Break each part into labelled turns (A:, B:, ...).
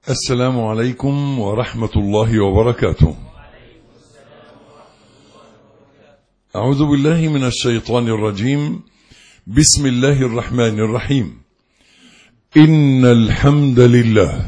A: السلام عليكم ورحمة الله وبركاته. أعوذ بالله من الشيطان الرجيم. بسم الله الرحمن الرحيم. إن الحمد لله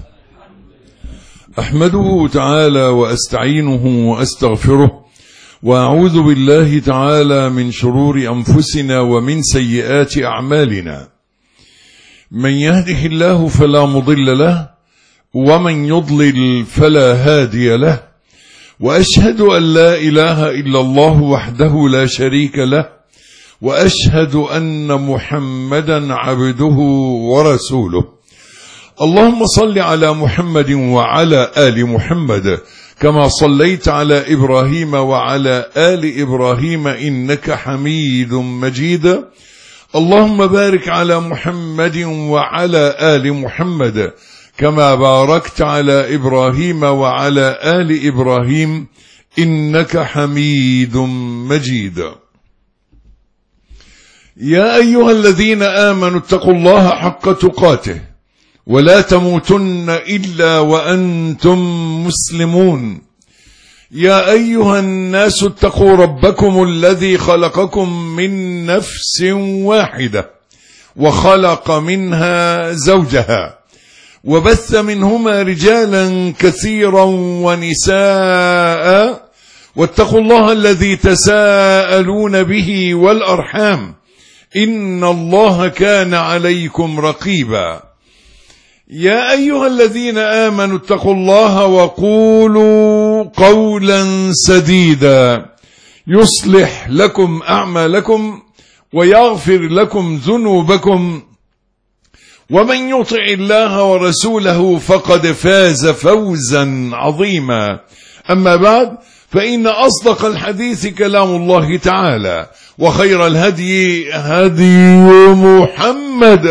A: أحمده تعالى وأستعينه وأستغفره، وأعوذ بالله تعالى من شرور أنفسنا ومن سيئات أعمالنا. من يهده الله فلا مضل له، ومن يضلل فلا هادي له، وأشهد أن لا إله إلا الله وحده لا شريك له، وأشهد أن محمدا عبده ورسوله. اللهم صل على محمد وعلى آل محمد كما صليت على إبراهيم وعلى آل إبراهيم إنك حميد مجيد. اللهم بارك على محمد وعلى آل محمد كما باركت على إبراهيم وعلى آل إبراهيم إنك حميد مجيد. يا أيها الذين آمنوا اتقوا الله حق تقاته ولا تموتن إلا وأنتم مسلمون. يا أيها الناس اتقوا ربكم الذي خلقكم من نفس واحدة وخلق منها زوجها، وبث منهما رجالا كثيرا ونساء، واتقوا الله الذي تساءلون به والأرحام إن الله كان عليكم رقيبا. يا أيها الذين آمنوا اتقوا الله وقولوا قولا سديدا يصلح لكم أعمالكم ويغفر لكم ذنوبكم، ومن يطع الله ورسوله فقد فاز فوزا عظيما. أما بعد، فإن أصدق الحديث كلام الله تعالى، وخير الهدي هدي محمد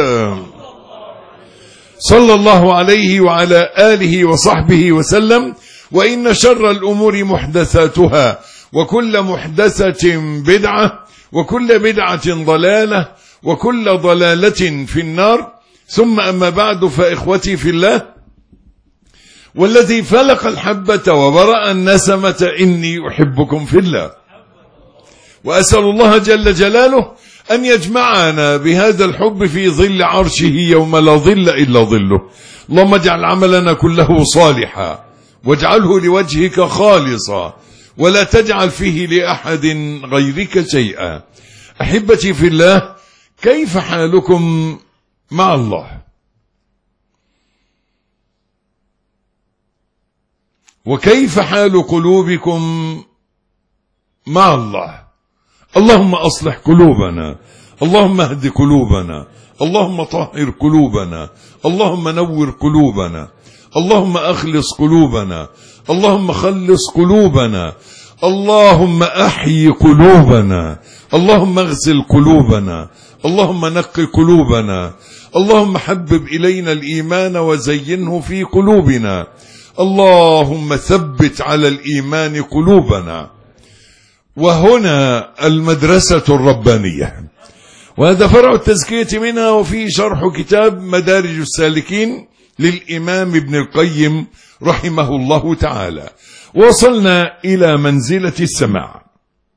A: صلى الله عليه وعلى آله وصحبه وسلم. وإن شر الأمور محدثاتها، وكل محدثة بدعة، وكل بدعة ضلالة، وكل ضلالة في النار. ثم أما بعد، فإخوتي في الله، والذي فلق الحبة وبرأ النسمة إني أحبكم في الله، وأسأل الله جل جلاله أن يجمعنا بهذا الحب في ظل عرشه يوم لا ظل إلا ظله. اللهم اجعل عملنا كله صالحا، واجعله لوجهك خالصا، ولا تجعل فيه لأحد غيرك شيئا. أحبتي في الله، كيف حالكم مع الله؟ وكيف حال قلوبكم مع الله؟ اللهم أصلح قلوبنا، اللهم اهد قلوبنا، اللهم طهر قلوبنا، اللهم نور قلوبنا، اللهم أخلص قلوبنا، اللهم خلص قلوبنا، اللهم أحيي قلوبنا، اللهم اغسل قلوبنا، اللهم نقي قلوبنا، اللهم حبب إلينا الإيمان وزينه في قلوبنا، اللهم ثبت على الإيمان قلوبنا. وهنا المدرسة الربانية، وهذا فرع التزكية منها، وفيه شرح كتاب مدارج السالكين للإمام ابن القيم رحمه الله تعالى. وصلنا إلى منزلة السماع،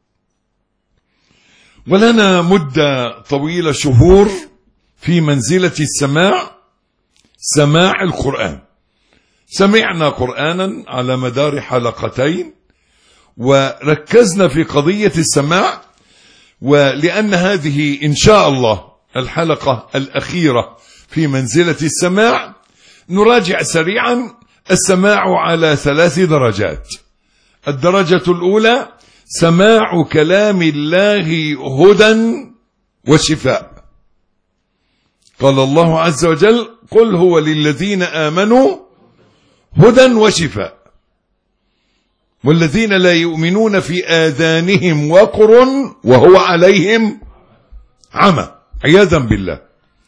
A: ولنا مدة طويلة شهور في منزلة السماع، سماع القرآن. سمعنا قرآنا على مدار حلقتين، وركزنا في قضية السماع، ولأن هذه إن شاء الله الحلقة الأخيرة في منزلة السماع، نراجع سريعا السماع على 3 درجات. الدرجة الأولى سماع كلام الله هدى وشفاء. قال الله عز وجل: قل هو للذين آمنوا هدى وشفاء، والذين لا يؤمنون في آذانهم وقر وهو عليهم عمى، عياذا بالله.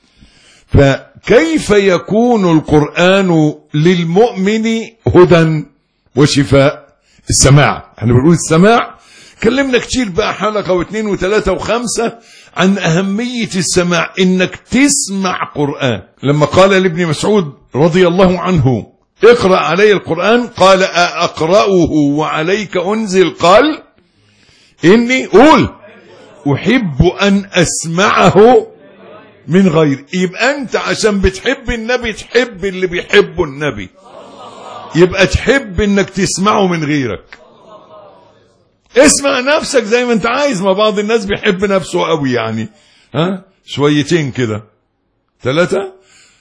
A: فكيف يكون القرآن للمؤمن هدى وشفاء؟ السماع. احنا بنقول السماع، كلمنا كتير بقى، حلقة واثنين وثلاثة وخمسة، عن أهمية السماع، إنك تسمع قرآن. لما قال لابن مسعود رضي الله عنه اقرأ علي القرآن، قال أقرأه وعليك أنزل؟ قال إني أحب أن أسمعه من غير. يبقى أنت عشان بتحب النبي تحب اللي بيحبه النبي، يبقى تحب إنك تسمعه من غيرك. اسمع نفسك زي ما أنت عايز، ما بعض الناس بيحب نفسه قوي يعني، شويتين كده 3،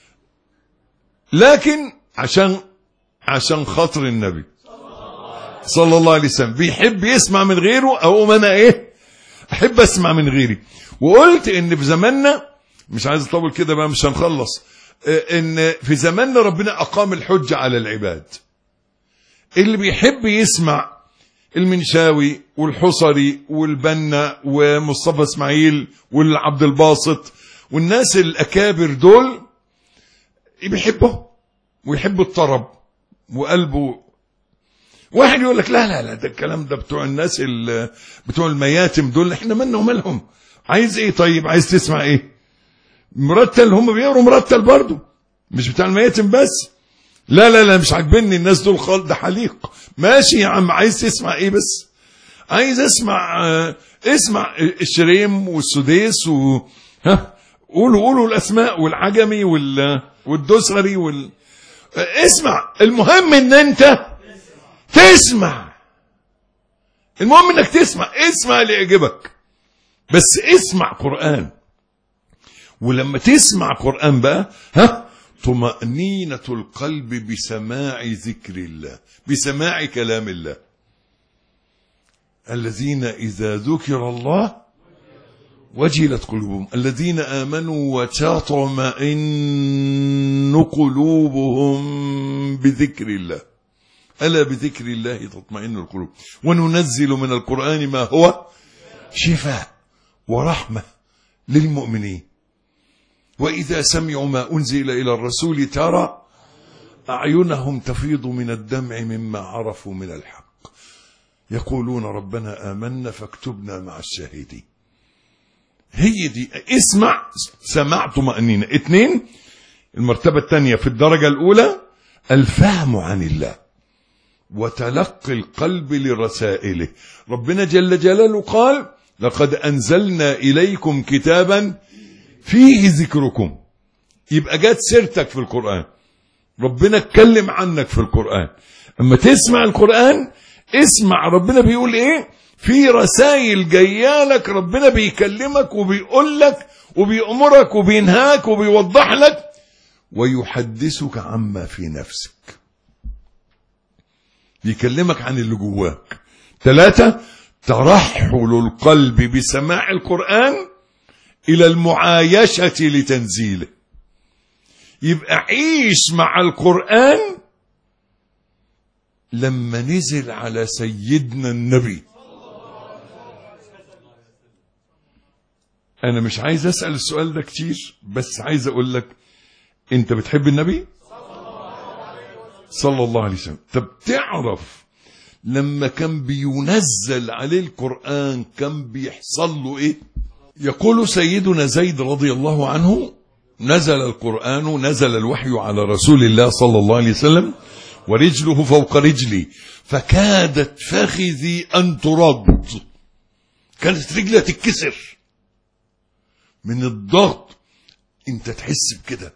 A: لكن عشان خاطر النبي صلى الله عليه وسلم بيحب يسمع من غيره. أو أنا أحب أسمع من غيري. وقلت إن في زماننا، مش عايز أطول كده بقى مش هنخلص، إن في زماننا ربنا أقام الحجة على العباد. اللي بيحب يسمع المنشاوي والحصري والبنا ومصطفى اسماعيل والعبد الباسط والناس الأكابر دول بيحبه ويحب الطرب وقلبه. واحد يقول لك لا لا لا، ده الكلام ده بتوع الناس بتوع المياتم دول، احنا مالنا ومالهم. عايز ايه طيب؟ عايز تسمع ايه؟ مرتل؟ هم بيقروا مرتل برضو، مش بتاع المياتم بس. لا لا لا مش عاجبني الناس دول خالص، ده حليق. ماشي يا عم، عايز تسمع ايه بس؟ عايز اسمع الشريم والسديس قولوا الاسماء والعجمي والدسري اسمع. المهم ان انت تسمع، المهم انك اسمع اللي يعجبك، بس اسمع قرآن. ولما تسمع قرآن بقى طمأنينة القلب بسماع ذكر الله، بسماع كلام الله. الذين إذا ذكر الله وجلت قلوبهم، الذين آمنوا وتطمئن قلوبهم بذكر الله، ألا بذكر الله تطمئن القلوب. وننزل من القرآن ما هو شفاء ورحمة للمؤمنين، وإذا سمعوا ما أنزل إلى الرسول ترى أعينهم تفيض من الدمع مما عرفوا من الحق، يقولون ربنا آمنا فاكتبنا مع الشاهدين. هي دي اسمع، سماع طمأنينة. 2، المرتبة الثانية في الدرجة الأولى الفهم عن الله وتلقي القلب لرسائله. ربنا جل جلاله قال لقد أنزلنا إليكم كتابا فيه ذكركم. يبقى جات سيرتك في القرآن، ربنا اتكلم عنك في القرآن. اما تسمع القرآن اسمع ربنا بيقول ايه، في رسائل جايالك، ربنا بيكلمك وبيقول لك وبيأمرك وبينهاك وبيوضح لك ويحدثك عما في نفسك، بيكلمك عن اللي جواك. 3، ترحل القلب بسماع القرآن إلى المعايشة لتنزيله. يبقى عيش مع القرآن لما نزل على سيدنا النبي. أنا مش عايز أسأل السؤال ده كتير، بس عايز أقول لك أنت بتحب النبي صلى الله عليه وسلم؟ طب تعرف لما كان بينزل عليه القرآن كان بيحصل له إيه؟ يقول سيدنا زيد رضي الله عنه نزل الوحي على رسول الله صلى الله عليه وسلم ورجله فوق رجلي فكادت فخذي أن ترد، كانت رجلها تتكسر من الضغط. انت تحس بكده،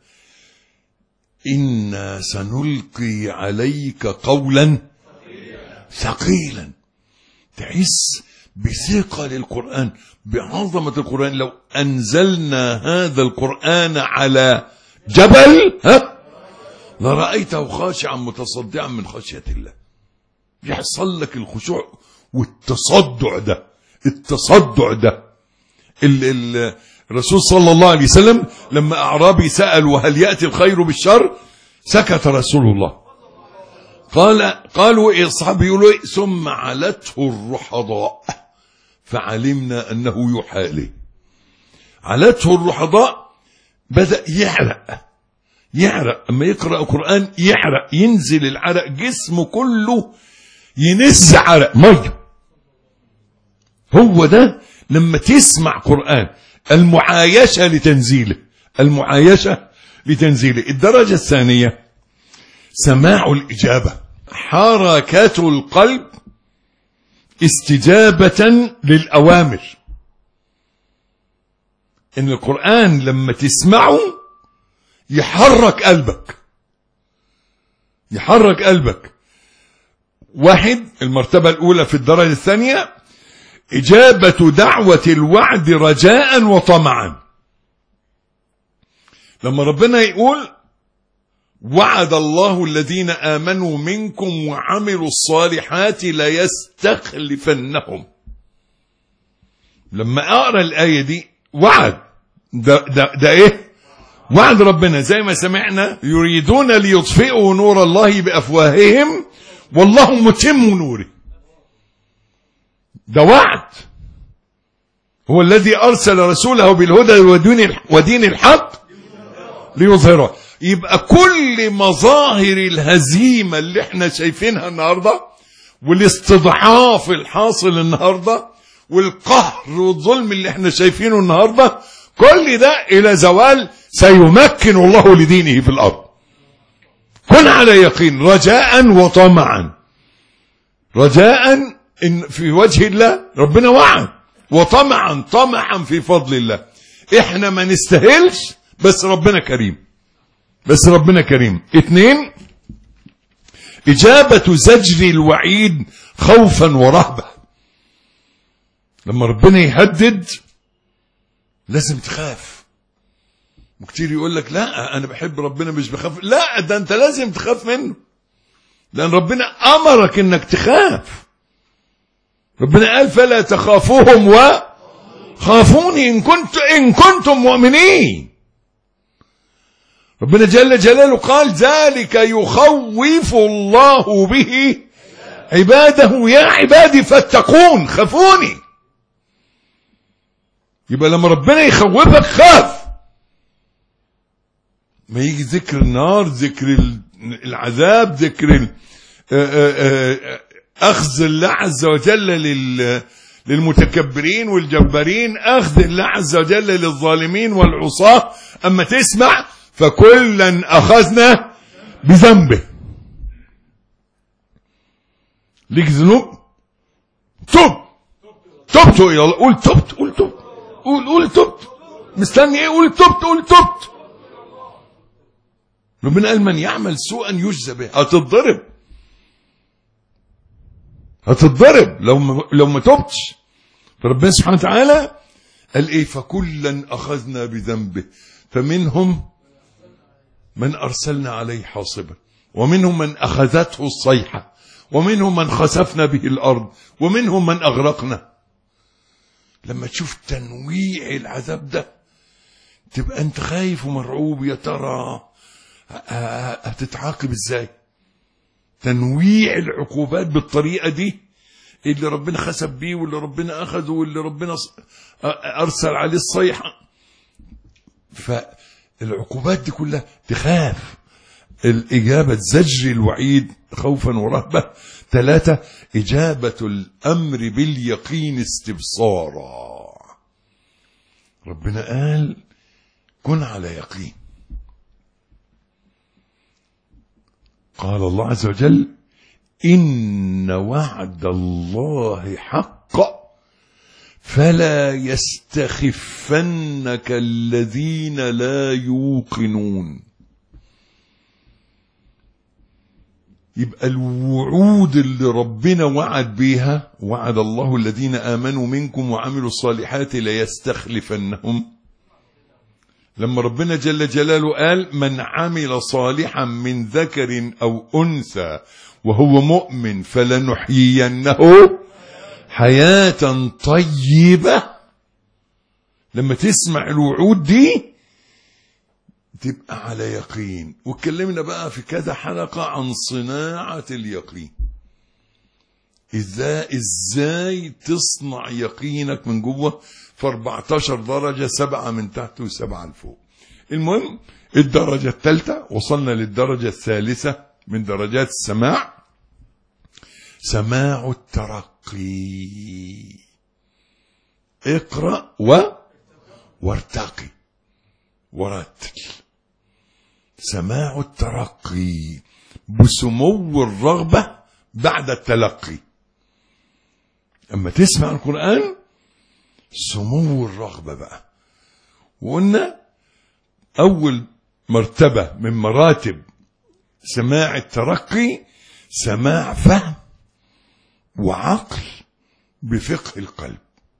A: إنا سنلقي عليك قولا ثقيلا، تحس بثقة للقرآن، بعظمة القرآن. لو أنزلنا هذا القرآن على جبل لرأيته خاشعا متصدعا من خشية الله. يحصل لك الخشوع والتصدع ده. الرسول صلى الله عليه وسلم لما أعرابي سأل وهل يأتي الخير بالشر سكت رسول الله. قالوا إيه الصحابة يقولوا إيه؟ ثم علته الرحضاء فعلمنا أنه يوحى إليه. علته الرحضاء، بدأ يعرق أما يقرأ القرآن، يعرق، ينزل العرق، جسمه كله ينز عرق مية. هو ده لما تسمع قرآن، المعايشة لتنزيله. الدرجة الثانية سماع الإجابة، حركة القلب استجابة للأوامر. إن القرآن لما تسمعه يحرك قلبك، يحرك قلبك. واحد، المرتبة الأولى في الدرجة الثانية إجابة دعوة الوعد رجاء وطمعا. لما ربنا يقول وعد الله الذين آمنوا منكم وعملوا الصالحات ليستخلفنهم، لما أقرأ الآية دي وعد، ده إيه؟ وعد ربنا. زي ما سمعنا يريدون ليطفئوا نور الله بأفواههم والله متم نوره، ده وعد. هو الذي أرسل رسوله بالهدى ودين الحق ليظهره. يبقى كل مظاهر الهزيمة اللي احنا شايفينها النهاردة والاستضعاف الحاصل النهاردة والقهر والظلم اللي احنا شايفينه النهاردة، كل ده إلى زوال سيمكن الله لدينه في الأرض. كن على يقين، رجاء وطمعا. رجاء إن في وجه الله ربنا وعد، وطمعا طمعا في فضل الله. احنا ما نستاهلش بس ربنا كريم، بس ربنا كريم. 2، إجابة زجر الوعيد خوفا ورهبة. لما ربنا يهدد لازم تخاف. وكتير يقول لك لا أنا بحب ربنا مش بخاف. لا، ده أنت لازم تخاف منه، لأن ربنا أمرك إنك تخاف. ربنا قال فلا تخافوهم وخافوني إن كنتم مؤمنين. ربنا جل جلاله قال ذلك يخوف الله به عباده يا عبادي فاتقون، خافوني. يبقى لما ربنا يخوفك خاف. ما يجي ذكر النار، ذكر العذاب، ذكر أخذ الله عز وجل للمتكبرين والجبارين، أخذ الله عز وجل للظالمين والعصاة، أما تسمع فكلا أخذنا بذنبه. ليك ذنوب، تبت إلى الله. قول تبت، قول تبت، قول تبت. مستني ايه؟ قول تبت، قول تبت. ربنا قال من يعمل سوءا يجزى به. هتضرب لو ما تبتش. فربنا سبحانه وتعالى قال ايه؟ فكلا أخذنا بذنبه فمنهم من أرسلنا عليه حاصبا ومنهم من أخذته الصيحة ومنهم من خسفنا به الأرض ومنهم من أغرقنا. لما تشوف تنويع العذاب ده تبقى انت خايف ومرعوب، يا ترى هتتعاقب ازاي؟ تنويع العقوبات بالطريقة دي، اللي ربنا خسف بيه واللي ربنا أخذه واللي ربنا أرسل عليه الصيحة. فالعقوبات دي كلها تخاف. الإجابة زجر الوعيد خوفا ورهبة. 3، إجابة الأمر باليقين استبصارا. ربنا قال كن على يقين. قال الله عز وجل إن وعد الله حق فلا يستخفنك الذين لا يوقنون. يبقى الوعود اللي ربنا وعد بيها، وعد الله الذين آمنوا منكم وعملوا الصالحات ليستخلفنهم. لما ربنا جل جلاله قال من عمل صالحا من ذكر أو أنثى وهو مؤمن فلنحيينه حياة طيبة. لما تسمع الوعود دي تبقى على يقين. واتكلمنا بقى في كذا حلقة عن صناعة اليقين، ازاي تصنع يقينك من جوه في 14 درجة، 7 من تحت و7 لفوق. المهم الدرجة الثالثة وصلنا للدرجة الثالثة من درجات السماع، سماع الترقي. اقرأ وارتقي ورتل. سماع الترقي بسمو الرغبة بعد التلقي. اما تسمع القرآن سمو الرغبة بقى. وقلنا اول مرتبة من مراتب سماع الترقي سماع فهم وعقل بفقه القلب.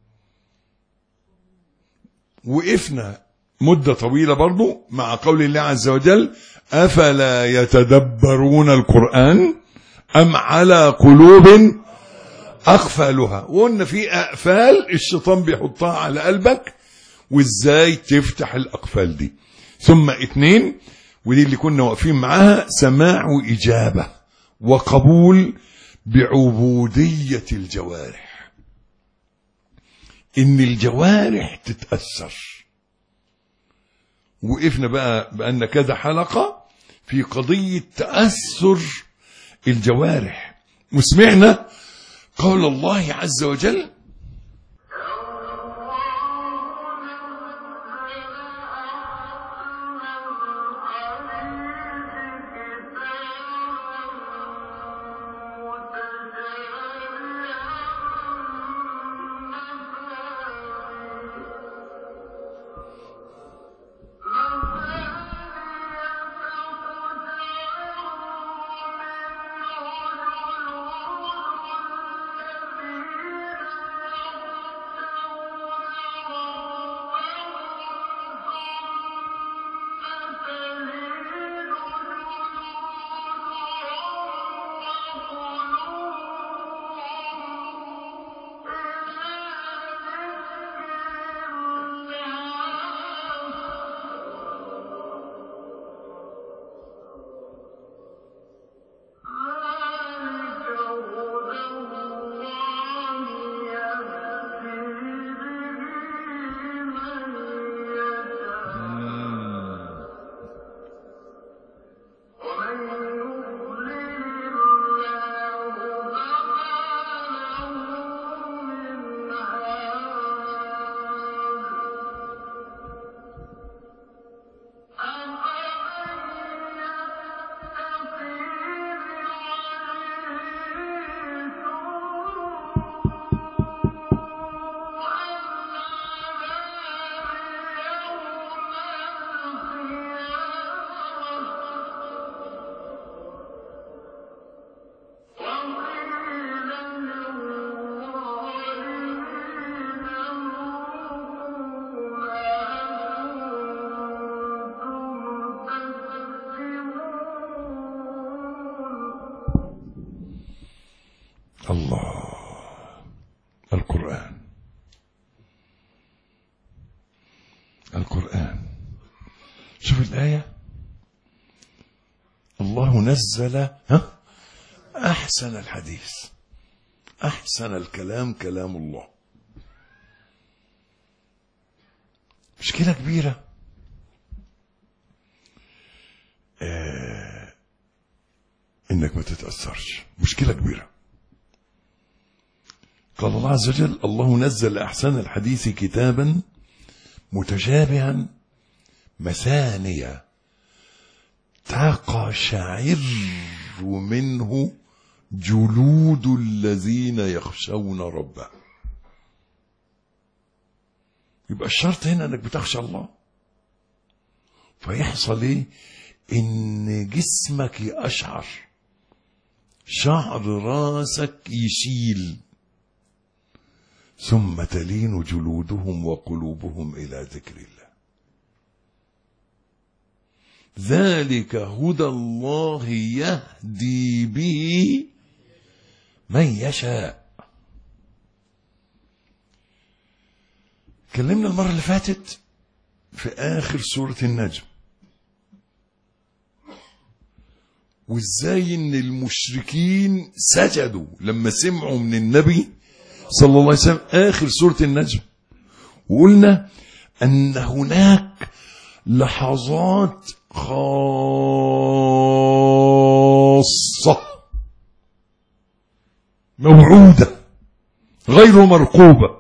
A: وقفنا مدة طويلة برضو مع قول الله عز وجل أفلا يتدبرون القرآن أم على قلوب أقفالها. وقلنا في أقفال الشيطان بيحطها على قلبك وإزاي تفتح الأقفال دي. ثم 2 ودي اللي كنا واقفين معاها سماع إجابة وقبول بعبودية الجوارح. إن الجوارح تتأثر. وقفنا بأن كذا حلقة في قضية تأثر الجوارح. وسمعنا قول الله عز وجل الله القرآن. شوف الآية الله نزل أحسن الحديث أحسن الكلام كلام الله. مشكلة كبيرة إنك ما تتأثرش. مشكلة كبيرة. قال الله عز وجل الله نزل أحسن الحديث كتابا متشابها مثانية تقشعر منه جلود الذين يخشون ربهم. يبقى الشرط هنا انك بتخشى الله. فيحصل ايه؟ ان جسمك يقشعر، شعر راسك يشيل، ثم تلين جلودهم وقلوبهم إلى ذكر الله. ذلك هدى الله يهدي به من يشاء. كلمنا المرة اللي فاتت في آخر سورة النجم وإزاي إن المشركين سجدوا لما سمعوا من النبي صلى الله عليه وسلم آخر سورة النجم. وقلنا أن هناك لحظات خاصة موعودة غير مرقوبة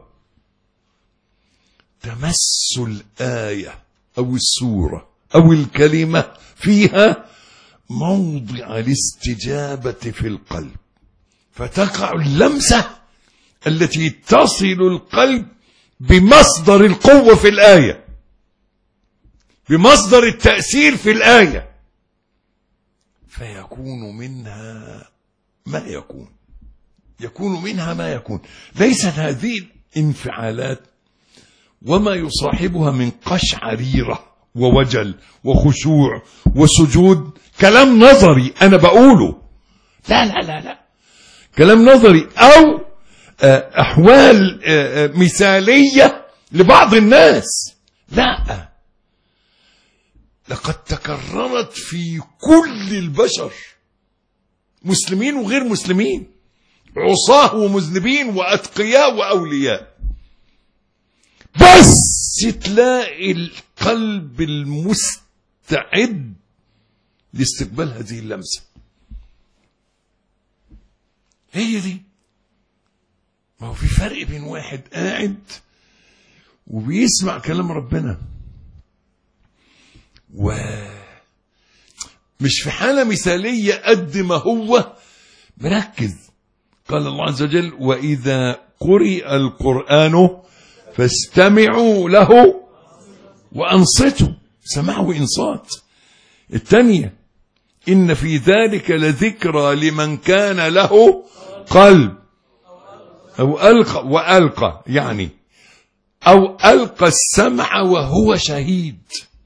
A: تمس الآية أو السورة أو الكلمة فيها موضع الاستجابة في القلب، فتقع اللمسة التي تصل القلب بمصدر القوة في الآية، بمصدر التأثير في الآية، فيكون منها ما يكون، يكون منها ما يكون. ليست هذه الانفعالات وما يصاحبها من قشعريرة ووجل وخشوع وسجود كلام نظري أنا بقوله، لا لا لا لا، كلام نظري أو أحوال مثالية لبعض الناس، لا، لقد تكررت في كل البشر، مسلمين وغير مسلمين، عصاه ومذنبين وأتقياء وأولياء، بس تلاقي القلب المستعد لاستقبال هذه اللمسة. هي دي. ما هو في فرق بين واحد قاعد وبيسمع كلام ربنا ومش في حالة مثالية قد ما هو مركز. قال الله عز وجل: وإذا قرئ القرآن فاستمعوا له وأنصتوا. سماع وإنصات. الثانية: إن في ذلك لذكرى لمن كان له قلب أو ألقى، وألقى يعني أو ألقى السمع وهو شهيد.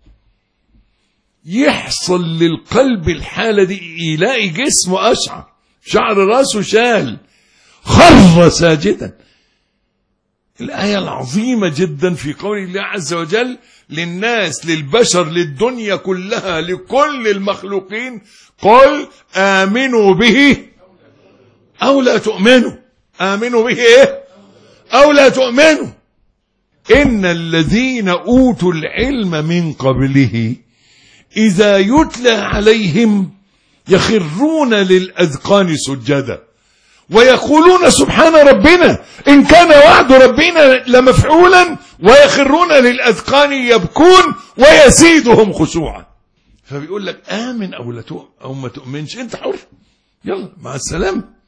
A: يحصل للقلب الحالة دي، يلاقي جسمه أشعر، شعر راسه شال، خر ساجدا. الآية العظيمة جدا في قول الله عز وجل: للناس، للبشر، للدنيا كلها، لكل المخلوقين، قل آمنوا به أو لا تؤمنوا. آمنوا به إيه؟ أو لا تؤمنوا. إن الذين أوتوا العلم من قبله إذا يتلى عليهم يخرون للأذقان سجدا ويقولون سبحان ربنا إن كان وعد ربنا لمفعولا، ويخرون للأذقان يبكون ويزيدهم خشوعا. فبيقول لك آمن أو لا تؤمن أو ما تؤمنش، أنت حر، يلا مع السلامة.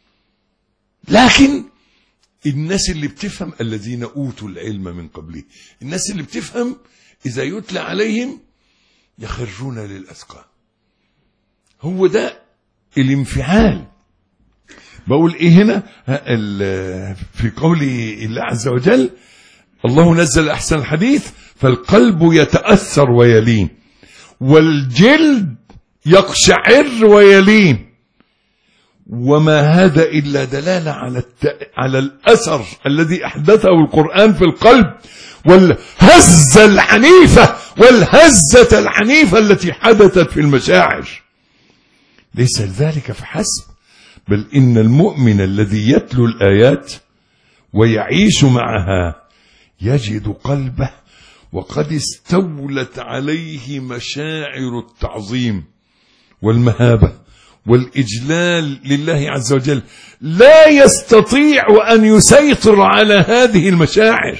A: لكن الناس اللي بتفهم، الذين أوتوا العلم من قبله، الناس اللي بتفهم إذا يتلى عليهم يخرون للأذقان. هو ده الانفعال. بقول ايه هنا في قول الله عز وجل: الله نزل احسن الحديث فالقلب يتأثر ويلين والجلد يقشعر ويلين. وما هذا إلا دلالة على الأثر الذي أحدثه القرآن في القلب، والهزة العنيفة والهزة العنيفة التي حدثت في المشاعر. ليس ذلك فحسب، بل إن المؤمن الذي يتلو الآيات ويعيش معها يجد قلبه وقد استولت عليه مشاعر التعظيم والمهابة والإجلال لله عز وجل، لا يستطيع أن يسيطر على هذه المشاعر،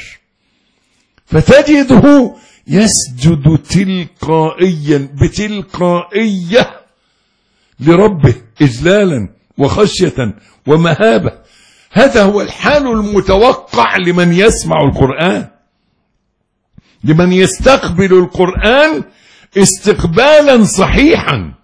A: فتجده يسجد تلقائيا بتلقائية لربه إجلالا وخشية ومهابة. هذا هو الحال المتوقع لمن يسمع القرآن، لمن يستقبل القرآن استقبالا صحيحا،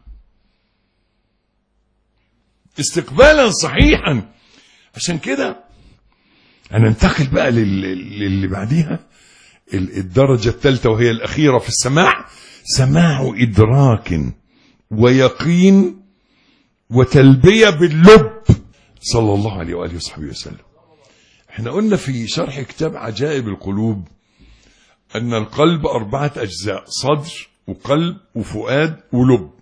A: استقبالا صحيحا. عشان كده هننتقل بقى للي بعديها، الدرجة الثالثة وهي الأخيرة في السماع: سماع إدراك ويقين وتلبية باللب، صلى الله عليه وآله وصحبه وسلم. احنا قلنا في شرح كتاب عجائب القلوب أن القلب 4 أجزاء: صدر وقلب وفؤاد ولب.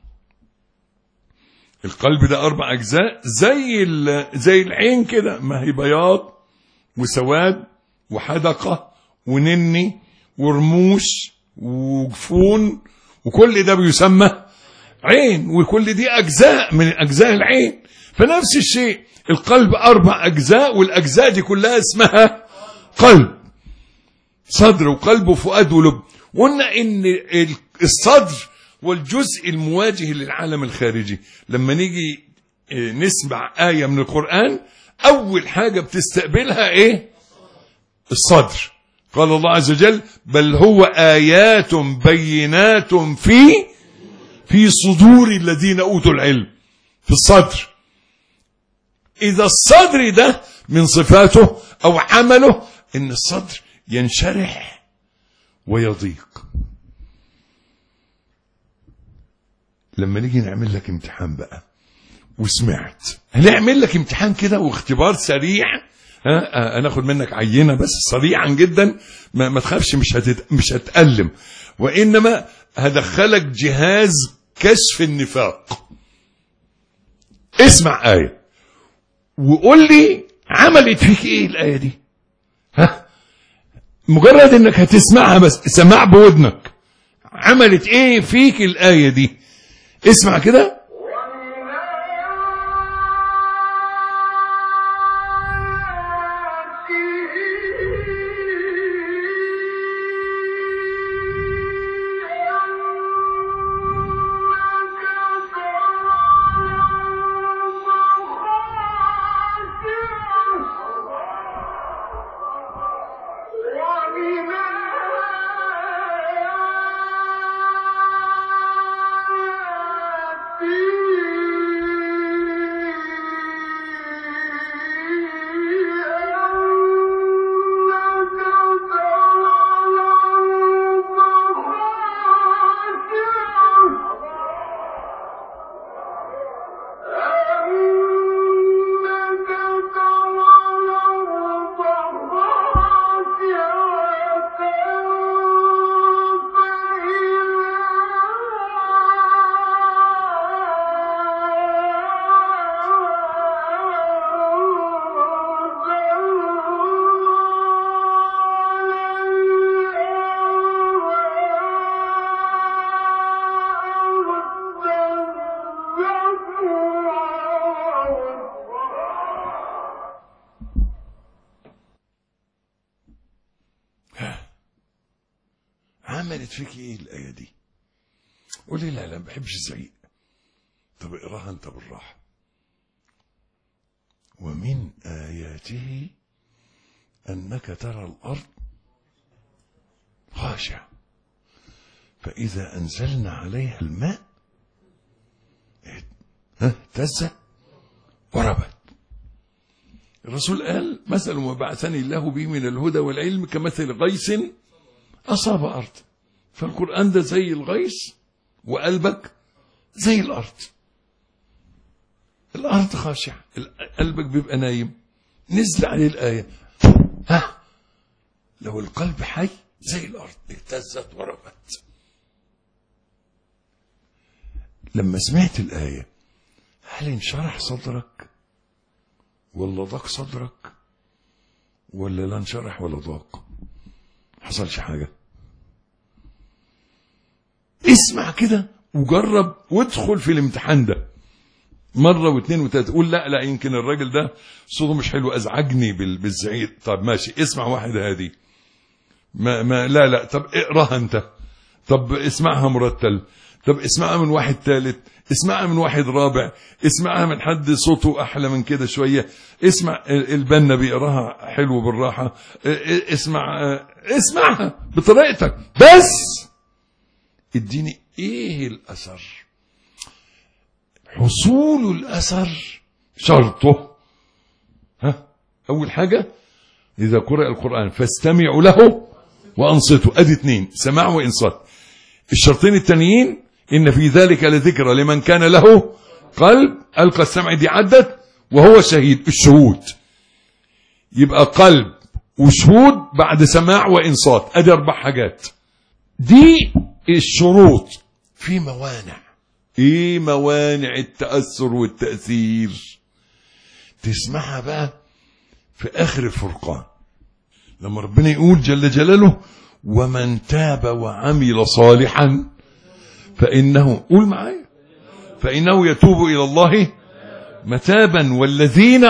A: القلب ده 4 أجزاء زي العين كده، ما هي بياض وسواد وحدقة ونني ورموش وجفون، وكل ده بيسمى عين، وكل دي أجزاء من أجزاء العين. فنفس الشيء القلب 4 أجزاء، والأجزاء دي كلها اسمها قلب: صدر وقلب وفؤاد ولب. قلنا إن الصدر والجزء المواجه للعالم الخارجي. لما نيجي نسمع آية من القرآن أول حاجة بتستقبلها إيه؟ الصدر. قال الله عز وجل بل هو آيات بينات في صدور الذين أوتوا العلم، في الصدر. إذا الصدر ده من صفاته أو عمله إن الصدر ينشرح ويضيق. لما نيجي نعمل لك امتحان بقى وسمعت، هنعمل لك امتحان كده واختبار سريع، هناخد منك عينة بس سريعا جدا، ما تخافش، مش هتألم، وإنما هدخلك جهاز كشف النفاق. اسمع آية وقول لي عملت فيك ايه الآية دي. مجرد انك هتسمعها بس، سماع بودنك، عملت ايه فيك الآية دي. اسمع كده. عملت فيك ايه الآية دي؟ قولي لا ما بحبش الزعيق. طب اقراها انت بالراحة. ومن آياته أنك ترى الأرض خاشعة فإذا أنزلنا عليها الماء اهتزت وربت. الرسول قال مثل ما بعثني الله به من الهدى والعلم كمثل غيث أصاب أرض. فالقرآن ده زي الغيث وقلبك زي الأرض. الأرض خاشعة، قلبك بيبقى نايم، نزل عليه الآية، لو القلب حي زي الأرض اهتزت وربت. لما سمعت الآية هل انشرح صدرك ولا ضاق صدرك ولا لا انشرح ولا ضاق؟ حصلش حاجة. اسمع كده وجرب وادخل في الامتحان ده مرة واثنين وثلاثة. قول لا يمكن الراجل ده صوته مش حلو أزعجني بالزعيق. طب ماشي، اسمع واحد هادي. ما لا طب اقراها انت. طب اسمعها مرتل. طب اسمعها من واحد ثالث، اسمعها من واحد رابع، اسمعها من حد صوته أحلى من كده شوية. اسمع البنا بيقراها حلو بالراحة. اسمعها بطريقتك، بس اديني ايه الأثر. حصول الأثر شرطه أول حاجة إذا قرأ القرآن فاستمعوا له وأنصتوا. أدي 2 سماع وإنصات. الشرطين التانيين إن في ذلك لذكرى لمن كان له قلب ألقى السمع، دي عدت، وهو شهيد. الشهود يبقى قلب وشهود بعد سماع وإنصات. أدي 4 حاجات. دي الشروط. في موانع. ايه موانع التأثر والتأثير؟ تسمعها بقى في آخر الفرقان لما ربنا يقول جل جلاله ومن تاب وعمل صالحا فإنه، قول معايا، فإنه يتوب إلى الله متابا. والذين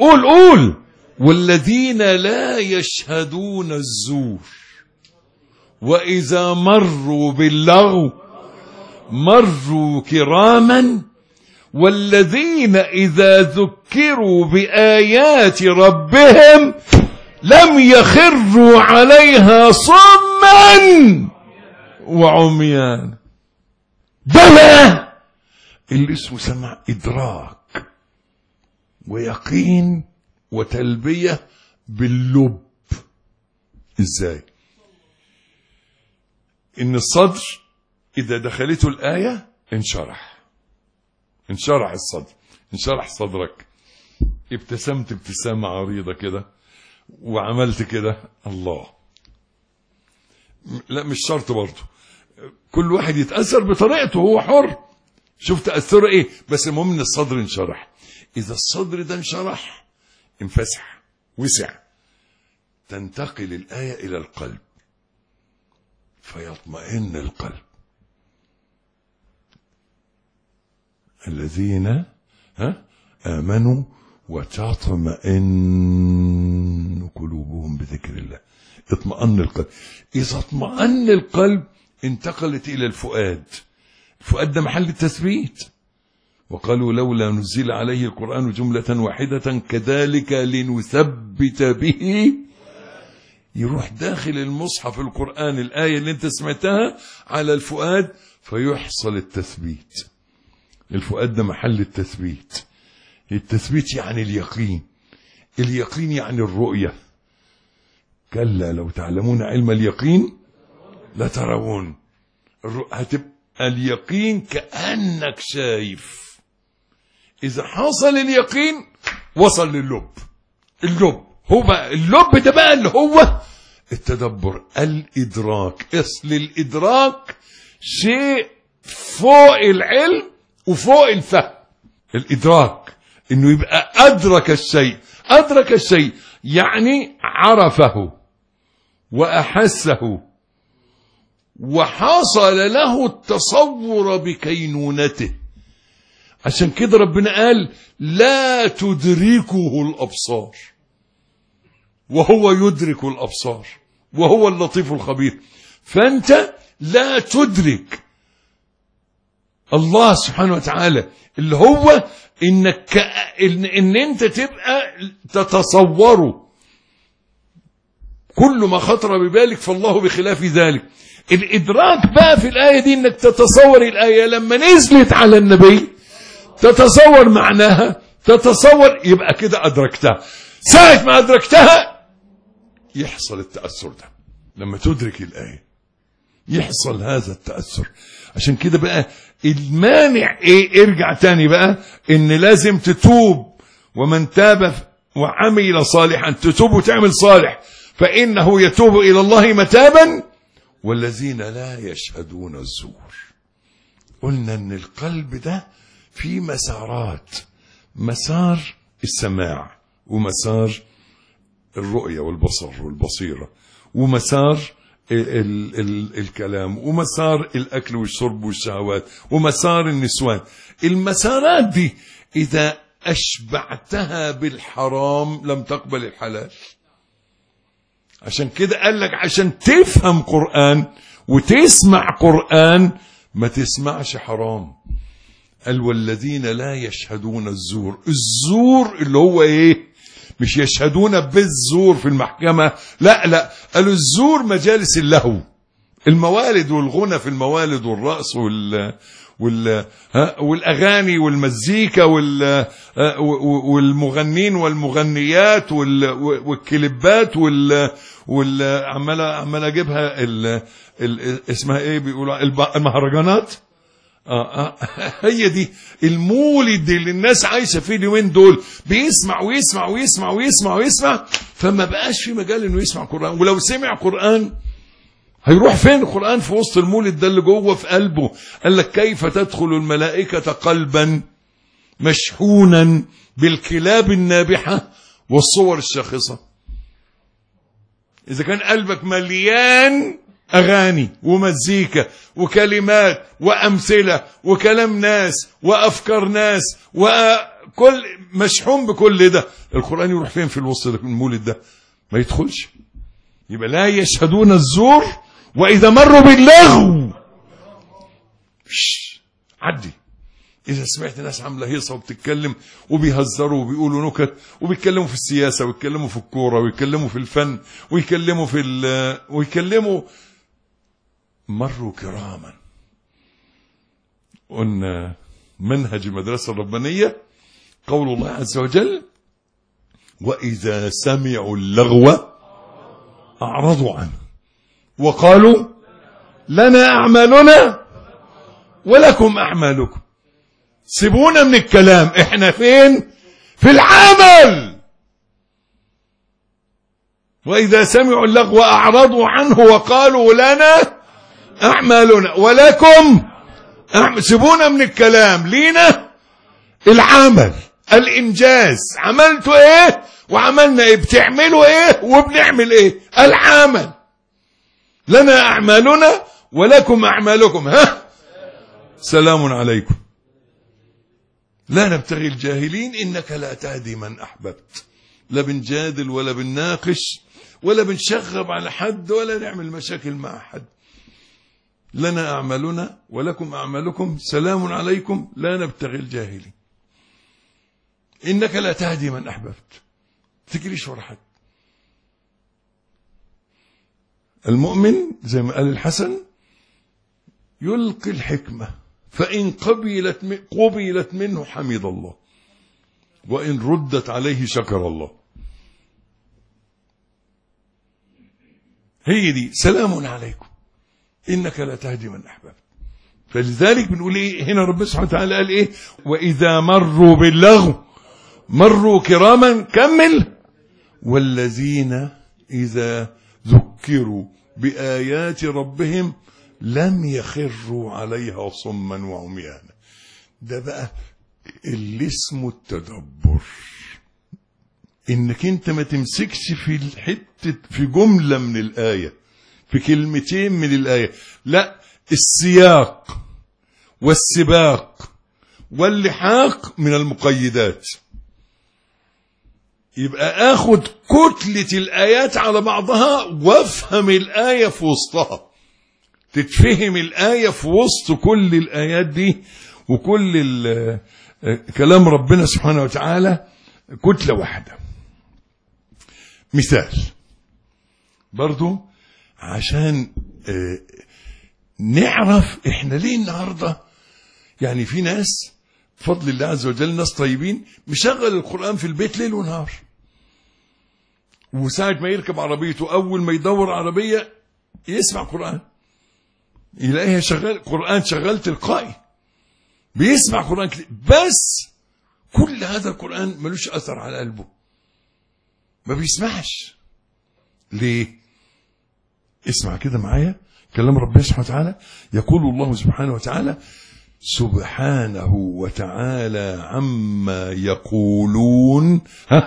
A: قول والذين لا يشهدون الزور وإذا مروا باللغو مروا كراما والذين إذا ذكروا بآيات ربهم لم يخروا عليها صما وعميان. بلى اللي اسمه سمع إدراك ويقين وتلبية باللب. ازاي؟ ان الصدر اذا دخلته الآية انشرح الصدر، انشرح صدرك، ابتسمت ابتسامة عريضة كده وعملت كده الله. لا مش شرط برضه، كل واحد يتأثر بطريقته، هو حر، شوف تأثره ايه، بس المهم ان الصدر انشرح. اذا الصدر ده انشرح انفسح وسع، تنتقل الآية الى القلب فيطمئن القلب. الذين آمنوا وتطمئن قلوبهم بذكر الله. اطمئن القلب. إذا اطمئن القلب انتقلت إلى الفؤاد. الفؤاد ده محل التثبيت. وقالوا لولا نزل عليه القرآن جملة واحدة كذلك لنثبت به. يروح داخل المصحف القرآن الآية اللي انت سمعتها على الفؤاد فيحصل التثبيت. الفؤاد ده محل التثبيت. التثبيت يعني اليقين، اليقين يعني الرؤية. كلا لو تعلمون علم اليقين لترون. هتبقى اليقين كأنك شايف. إذا حصل اليقين وصل لللب. اللب هو بقى، اللب ده بقى اللي هو التدبر، الإدراك. أصل الإدراك شيء فوق العلم وفوق الفهم. الإدراك إنه يبقى أدرك الشيء. أدرك الشيء يعني عرفه وأحسه وحصل له التصور بكينونته. عشان كده ربنا قال لا تدركه الأبصار وهو يدرك الأبصار وهو اللطيف الخبير. فأنت لا تدرك الله سبحانه وتعالى اللي هو إنك إن أنت تبقى تتصوره. كل ما خطر ببالك فالله بخلاف ذلك. الإدراك بقى في الآية دي إنك تتصور الآية لما نزلت على النبي، تتصور معناها، تتصور، يبقى كده أدركتها. ساعة ما أدركتها يحصل التأثر ده. لما تدرك الآية يحصل هذا التأثر. عشان كده بقى المانع ايه؟ ارجع تاني بقى ان لازم تتوب. ومن تاب وعمل صالحا، تتوب وتعمل صالح فإنه يتوب إلى الله متابا. والذين لا يشهدون الزور. قلنا ان القلب ده فيه مسارات، مسار السماع ومسار الرؤية والبصر والبصيرة ومسار الكلام ومسار الأكل والشرب والشهوات ومسار النسوان. المسارات دي إذا أشبعتها بالحرام لم تقبل الحلال. عشان كده قال لك عشان تفهم قرآن وتسمع قرآن ما تسمعش حرام. قال والذين لا يشهدون الزور. الزور اللي هو ايه؟ مش يشهدون بالزور في المحكمة، لا قالوا الزور مجالس اللهو، الموالد والغنى في الموالد والرقص والأغاني والمزيكا والمغنين والمغنيات والكليبات عمال اجيبها اسمها ايه بيقولوا المهرجانات. هي دي المولد اللي الناس عايشة فيه اليومين دول. بيسمع ويسمع ويسمع ويسمع ويسمع فما بقاش في مجال انه يسمع قرآن. ولو سمع قرآن هيروح فين القرآن في وسط المولد ده اللي جوه في قلبه؟ قال لك كيف تدخل الملائكة قلبا مشحونا بالكلاب النابحة والصور الشاخصة. إذا كان قلبك مليان أغاني ومزيكا وكلمات وأمثلة وكلام ناس وأفكار ناس وكل مشحون بكل ده، القرآن يروح فين في الوسط المولد ده؟ ما يدخلش. يبقى لا يشهدون الزور وإذا مروا باللغو عدي. إذا سمعت ناس عاملة هيصة وبتتكلم وبيهزروا وبيقولوا نكت وبيتكلموا في السياسة ويتكلموا في الكورة ويتكلموا في الفن ويتكلموا مروا كراما. قلنا منهج المدرسة الربانية قول الله عز وجل وإذا سمعوا اللغو أعرضوا عنه وقالوا لنا أعمالنا ولكم أعمالكم. سيبونا من الكلام، احنا فين؟ في العمل. وإذا سمعوا اللغو أعرضوا عنه وقالوا لنا أعمالنا ولكم سيبونا من الكلام، لينا العمل، الإنجاز. عملتوا ايه وعملنا ايه، بتعملوا ايه وبنعمل ايه، العمل. لنا أعمالنا ولكم أعمالكم سلام عليكم. لا نبتغي الجاهلين إنك لا تهدي من أحببت. لا بنجادل ولا بنناقش ولا بنشغب على حد ولا نعمل مشاكل مع حد. لنا أعمالنا ولكم أعمالكم سلام عليكم لا نبتغي الجاهلين إنك لا تهدي من أحببت. تجريش ورا حد. المؤمن زي ما قال الحسن يلقي الحكمة فإن قبلت منه حمد الله وإن ردت عليه شكر الله. هي دي سلام عليكم إنك لا تهدي من أحببت. فلذلك بنقول إيه هنا ربنا سبحانه وتعالى قال إيه وإذا مروا باللغو مروا كراما. كمل والذين إذا ذكروا بآيات ربهم لم يخروا عليها صما وعميانا. ده بقى اللي اسمه التدبر. انك انت ما تمسكش في الحتة في جملة من الآية في كلمتين من الآية، لا، السياق والسباق واللحاق من المقيدات. يبقى اخد كتلة الآيات على بعضها وافهم الآية في وسطها. تتفهم الآية في وسط كل الآيات دي وكل كلام ربنا سبحانه وتعالى كتلة واحدة. مثال برضو عشان نعرف احنا ليه النهاردة. يعني في ناس بفضل الله عز وجل ناس طيبين مشغل القرآن في البيت ليل ونهار، وساعة ما يركب عربيته أول ما يدور عربية يسمع قرآن، يلاقيها شغال قرآن شغال تلقائي، بيسمع قرآن كتير. بس كل هذا القرآن ملوش أثر على قلبه، ما بيسمعش. ليه؟ اسمع كده معايا كلام ربنا سبحانه وتعالى. يقول الله سبحانه وتعالى سبحانه وتعالى عما يقولون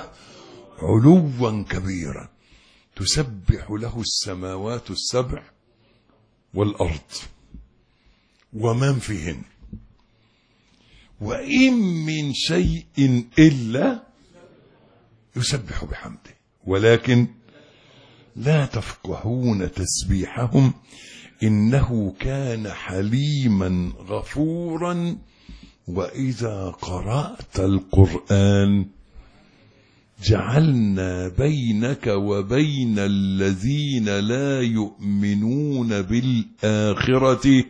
A: علوا كبيرا تسبح له السماوات السبع والأرض ومن فيهن وإن من شيء إلا يسبح بحمده ولكن لا تفقهون تسبيحهم إنه كان حليما غفورا وإذا قرأت القرآن جعلنا بينك وبين الذين لا يؤمنون بالآخرة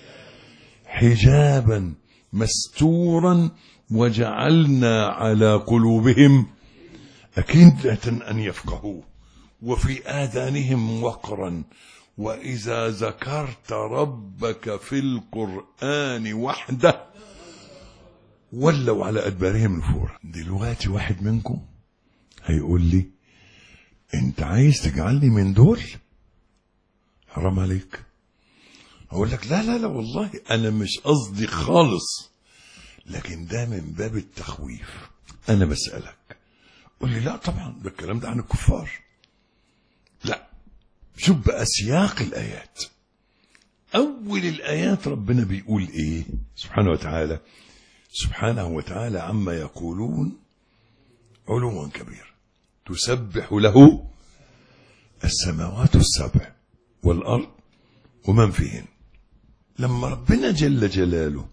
A: حجابا مستورا وجعلنا على قلوبهم أكنة أن يفقهوا وفي آذانهم وقرا وإذا ذكرت ربك في القرآن وحده ولوا على أدبارهم نفورا. دلوقتي واحد منكم هيقول لي انت عايز تجعلني من دول؟ حرام عليك. اقول لك لا لا لا والله انا مش قصدي خالص، لكن ده من باب التخويف. انا بسألك قول لي لا طبعا ده الكلام ده عن الكفار. لا، شوف بقى سياق الآيات. أول الآيات ربنا بيقول إيه سبحانه وتعالى؟ سبحانه وتعالى عما يقولون علوا كبيرا تسبح له السماوات السبع والأرض ومن فيهن. لما ربنا جل جلاله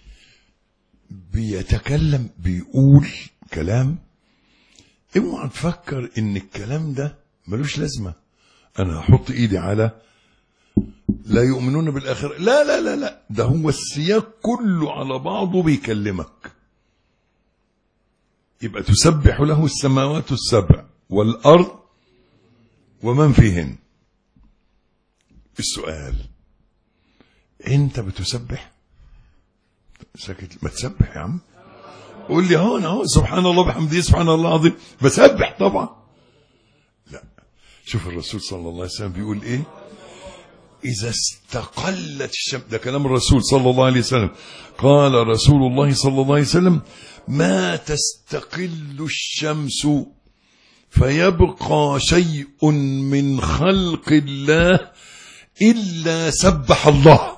A: بيتكلم بيقول كلام، اوعى تفكر ان الكلام ده ملوش لازمة. انا هحط ايدي على لا يؤمنون بالآخرة، لا لا لا لا، ده هو السياق كله على بعضه بيكلمك. يبقى تسبح له السماوات السبع والأرض ومن فيهن. السؤال، انت بتسبح؟ ساكت؟ ما تسبح يا عم. قول لي اهو سبحان الله بحمده سبحان الله العظيم، بسبح طبعا. لا، شوف الرسول صلى الله عليه وسلم بيقول ايه؟ إذا استقلت الشمس، ده كلام الرسول صلى الله عليه وسلم. قال رسول الله صلى الله عليه وسلم: ما تستقل الشمس فيبقى شيء من خلق الله إلا سبح الله،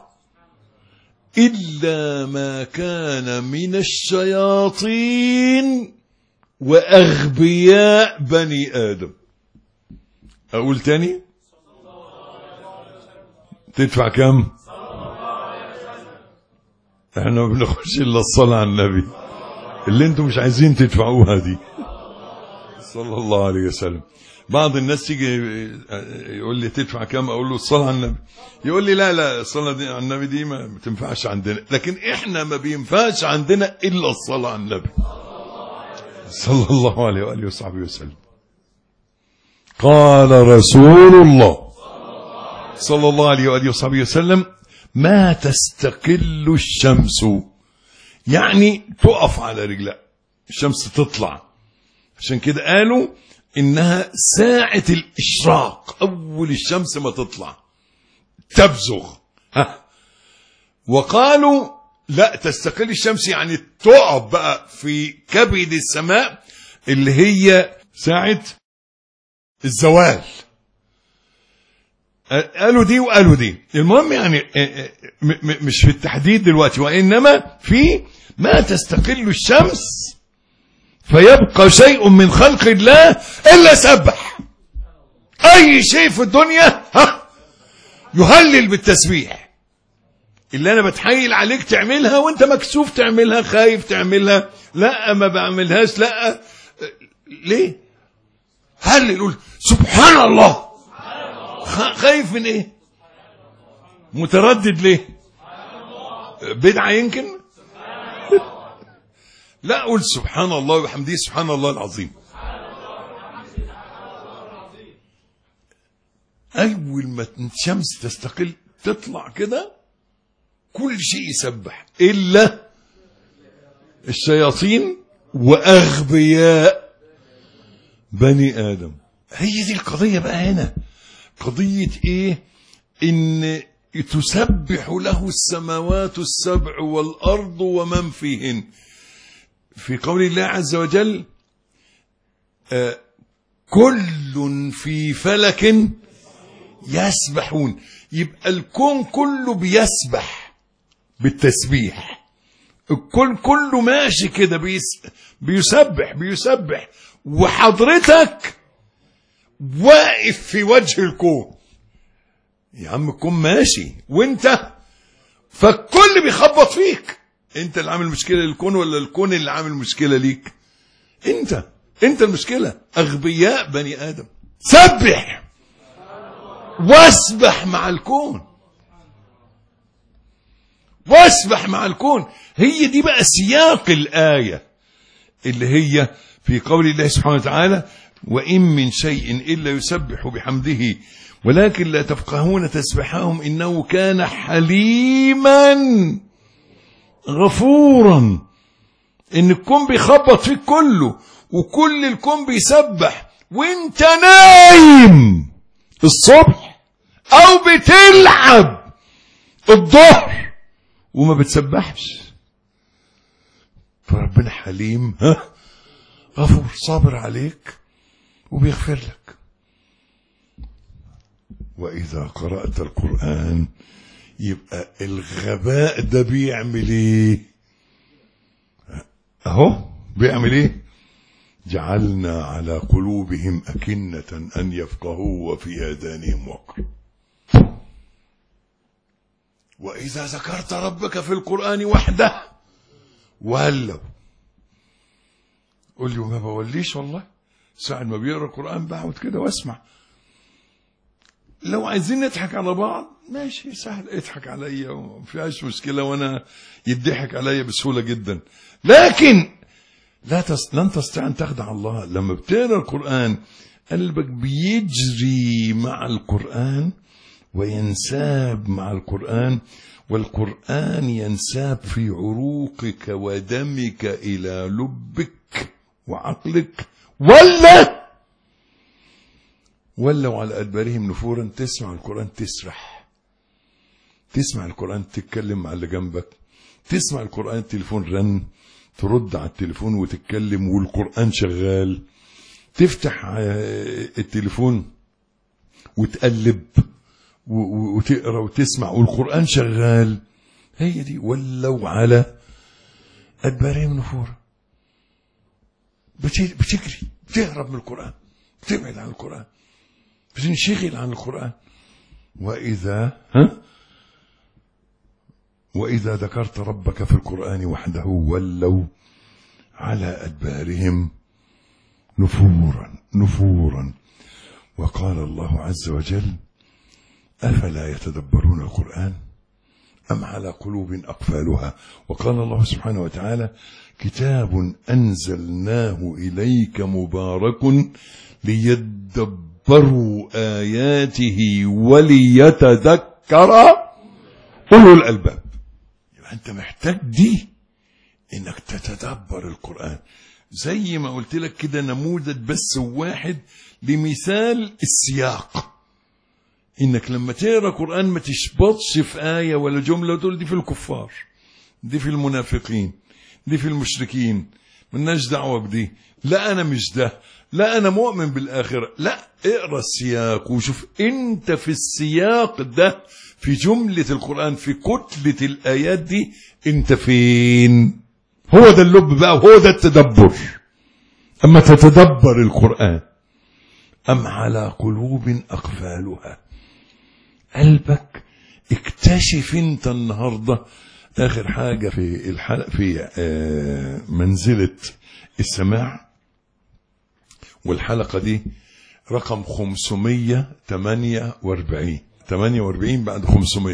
A: إلا ما كان من الشياطين وأغبياء بني آدم. أقول تاني؟ تدفع كم؟ احنا ما بنخش الا الصلاة على النبي اللي انتم مش عايزين تدفعوها دي، صلى الله عليه وسلم. بعض الناس تيجي يقول لي تدفع كم، اقول له الصلاة على النبي، يقول لي لا لا الصلاة دي على النبي دي ما بتنفعش عندنا. لكن احنا ما بينفعش عندنا الا الصلاة على النبي صلى الله عليه وآله وصحبه وسلم. قال رسول الله صلى الله عليه وآله وصحبه وسلم: ما تستقل الشمس، يعني تقف على رجلها، الشمس تطلع. عشان كده قالوا إنها ساعة الإشراق، أول الشمس ما تطلع تبزغ. وقالوا لا، تستقل الشمس يعني تقف بقى في كبد السماء اللي هي ساعة الزوال. قالوا دي وقالوا دي. المهم يعني مش في التحديد دلوقتي، وإنما في ما تستقل الشمس فيبقى شيء من خلق الله إلا سبح. أي شيء في الدنيا يهلل بالتسبيح. اللي أنا بتحيل عليك تعملها وانت مكسوف تعملها، خايف تعملها، لا ما بعملهاش، لا ليه؟ هلل، قول سبحان الله. خايف من ايه؟ متردد ليه؟ بدعة يمكن؟ لا، قول سبحان الله وبحمده سبحان الله العظيم. أول ما الشمس تستقل تطلع كده كل شيء يسبح إلا الشياطين وأغبياء بني آدم. هي دي القضية بقى هنا. قضية ايه؟ ان تسبح له السماوات السبع والأرض ومن فيهن. في قول الله عز وجل: كل في فلك يسبحون. يبقى الكون كله بيسبح بالتسبيح، الكون كله ماشي كده بيسبح، وحضرتك واقف في وجه الكون. يا عم الكون ماشي وانت، فالكل بيخبط فيك. انت اللي عامل مشكلة للكون ولا الكون اللي عامل مشكلة ليك؟ انت المشكلة. اغبياء بني آدم. سبح واسبح مع الكون، واسبح مع الكون. هي دي بقى سياق الآية اللي هي في قول الله سبحانه وتعالى: وإن من شيء إلا يسبح بحمده ولكن لا تفقهون تسبحهم إنه كان حليما غفورا. إن الكون بيخبط فيك كله وكل الكون بيسبح وانت نايم الصبح أو بتلعب الظهر وما بتسبحش. فربنا حليم غفور، صابر عليك وبيغفر لك. وإذا قرأت القرآن يبقى الغباء ده بيعمل ايه؟ اهو بيعمل ايه؟ جعلنا على قلوبهم أكنة أن يفقهوا وفي آذانهم وقر. وإذا ذكرت ربك في القرآن وحده ولوا. قل لي وما بوليش والله، ساعة ما بيقرأ القرآن بقعد كده واسمع. لو عايزين نضحك على بعض ماشي سهل، اضحك عليا ومفيهاش مشكلة، وانا يضحك عليا بسهولة جدا. لكن لن تستطيع ان تخدع الله. لما بتقرأ القرآن قلبك بيجري مع القرآن وينساب مع القرآن، والقرآن ينساب في عروقك ودمك إلى لبك وعقلك. ولوا على أدبارهم نفورا. تسمع القرآن تسرح، تسمع القرآن تتكلم مع اللي جنبك، تسمع القرآن التليفون رن ترد على التليفون وتتكلم والقرآن شغال، تفتح التليفون وتقلب وتقرأ وتسمع والقرآن شغال. هي دي ولوا على أدبارهم نفورا. بتجري، بتهرب من القرآن، بتبعد عن القرآن، بتنشغل عن القرآن. وإذا ذكرت ربك في القرآن وحده ولوا على أدبارهم نفورا. وقال الله عز وجل: أفلا يتدبرون القرآن أم على قلوب أقفالها. وقال الله سبحانه وتعالى: كتاب أنزلناه إليك مبارك ليدبروا آياته وليتذكر أولو الألباب. يبقى أنت محتاج دي إنك تتدبر القرآن. زي ما قلت لك كده نموذج بس واحد لمثال السياق، إنك لما تقرأ قرآن ما تشبطش في آية ولا جملة وتقول دي في الكفار، دي في المنافقين، دي في المشركين، ملناش دعوة بدي، لا أنا مش ده، لا أنا مؤمن بالآخرة. لا، اقرأ السياق وشوف أنت في السياق ده، في جملة القرآن، في كتلة الآيات دي أنت فين. هو ده اللب بقى، وهو ده التدبر. أما تتدبر القرآن أم على قلوب أقفالها. قلبك اكتشف انت النهاردة آخر حاجة في الحلقة في منزلة السماع، والحلقة دي رقم 548 بعد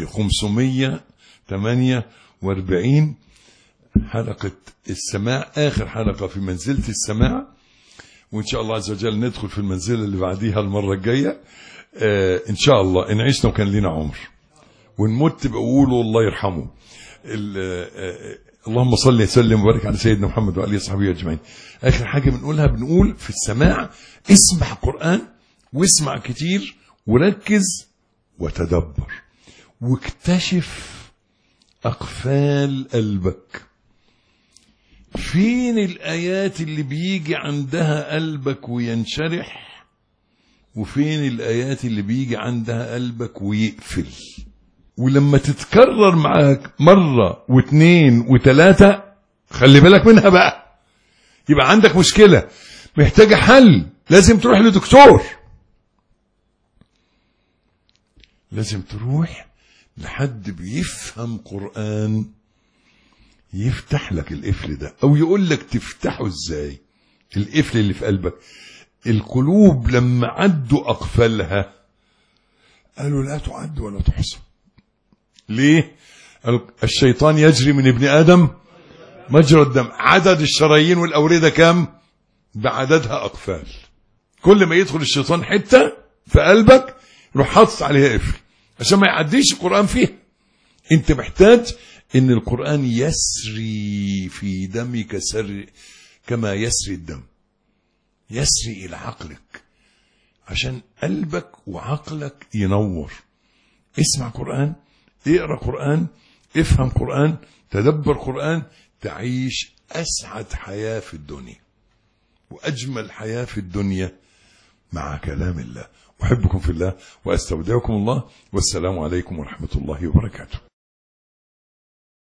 A: 548 حلقة السماع، آخر حلقة في منزلة السماع. وإن شاء الله عز وجل ندخل في المنزلة اللي بعديها المرة الجاية إن شاء الله، إن عشنا وكان لنا عمر، ونموت بقولوا الله يرحمه. اللهم صل وسلم وبارك على سيدنا محمد وآله وصحبه أجمعين. آخر حاجة بنقول في السماع: اسمع قرآن واسمع كتير وركز وتدبر واكتشف أقفال قلبك. فين الآيات اللي بيجي عندها قلبك وينشرح، وفين الآيات اللي بيجي عندها قلبك ويقفل. ولما تتكرر معاك مرة واثنين وثلاثة خلي بالك منها بقى، يبقى عندك مشكلة محتاجة حل، لازم تروح لدكتور، لازم تروح لحد بيفهم قرآن يفتح لك القفل ده، او يقول لك تفتحه ازاي. القفل اللي في قلبك، القلوب لما عدوا اقفالها قالوا لا تعد ولا تحصى. ليه؟ الشيطان يجري من ابن ادم مجرى الدم. عدد الشرايين والاوردة كم؟ بعددها اقفال. كل ما يدخل الشيطان حتة في قلبك يروح حاطط عليها قفل عشان ما يعديش القرآن فيها. انت محتاج ان القرآن يسري في دمك كما يسري الدم، يسري الى عقلك عشان قلبك وعقلك ينور. اسمع قرآن، اقرأ قرآن، افهم قرآن، تدبر قرآن، تعيش اسعد حياة في الدنيا واجمل حياة في الدنيا مع كلام الله. احبكم في الله واستودعكم الله، والسلام عليكم ورحمة الله وبركاته.